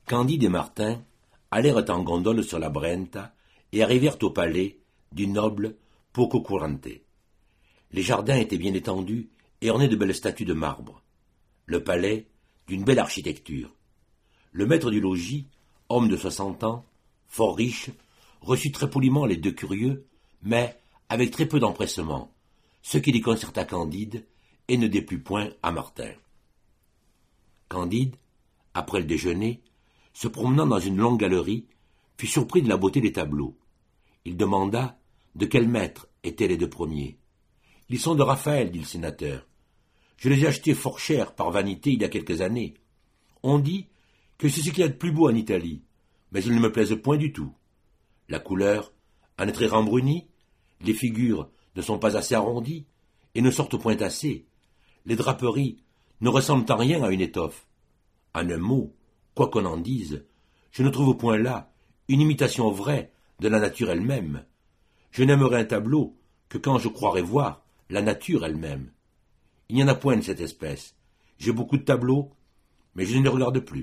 Candide et Martin allèrent en gondole sur la Brenta et arrivèrent au palais du noble Pococurante. Les jardins étaient bien étendus et ornés de belles statues de marbre. Le palais, d'une belle architecture. Le maître du logis, homme de 60 ans, fort riche, reçut très poliment les deux curieux, mais avec très peu d'empressement, ce qui déconcerta Candide et ne déplut point à Martin. Candide, après le déjeuner, se promenant dans une longue galerie, fut surpris de la beauté des tableaux. Il demanda de quel maître étaient les deux premiers. « Ils sont de Raphaël, dit le sénateur. Je les ai achetés fort cher par vanité il y a quelques années. On dit que c'est ce qu'il y a de plus beau en Italie, mais ils ne me plaisent point du tout. La couleur en est très rembrunie, les figures ne sont pas assez arrondies et ne sortent point assez. Les draperies ne ressemblent en rien à une étoffe. En un mot, quoi qu'on en dise, je ne trouve point là une imitation vraie de la nature elle-même. Je n'aimerais un tableau que quand je croirais voir la nature elle-même. Il n'y en a point de cette espèce. J'ai beaucoup de tableaux, mais je ne les regarde plus. »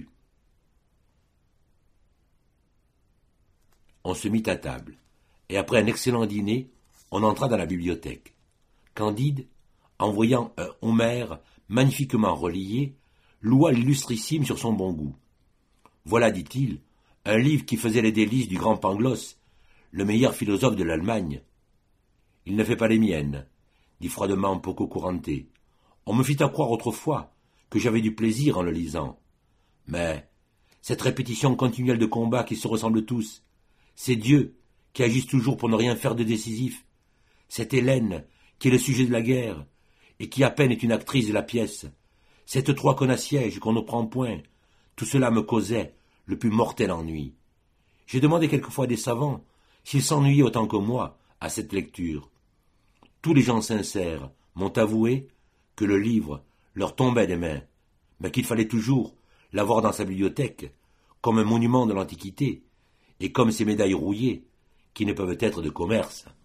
On se mit à table, et après un excellent dîner, on entra dans la bibliothèque. Candide, en voyant un Homère magnifiquement relié, loua l'illustrissime sur son bon goût. Voilà, dit-il, un livre qui faisait les délices du grand Pangloss, le meilleur philosophe de l'Allemagne. Il ne fait pas les miennes, dit froidement Pococurante. On me fit à croire autrefois que j'avais du plaisir en le lisant. Mais cette répétition continuelle de combats qui se ressemblent tous, ces dieux qui agissent toujours pour ne rien faire de décisif, cette Hélène qui est le sujet de la guerre et qui à peine est une actrice de la pièce, cette Troie qu'on assiège et qu'on ne prend point, tout cela me causait le plus mortel ennui. J'ai demandé quelquefois à des savants s'ils s'ennuyaient autant que moi à cette lecture. Tous les gens sincères m'ont avoué que le livre leur tombait des mains, mais qu'il fallait toujours l'avoir dans sa bibliothèque, comme un monument de l'Antiquité, et comme ces médailles rouillées, qui ne peuvent être de commerce.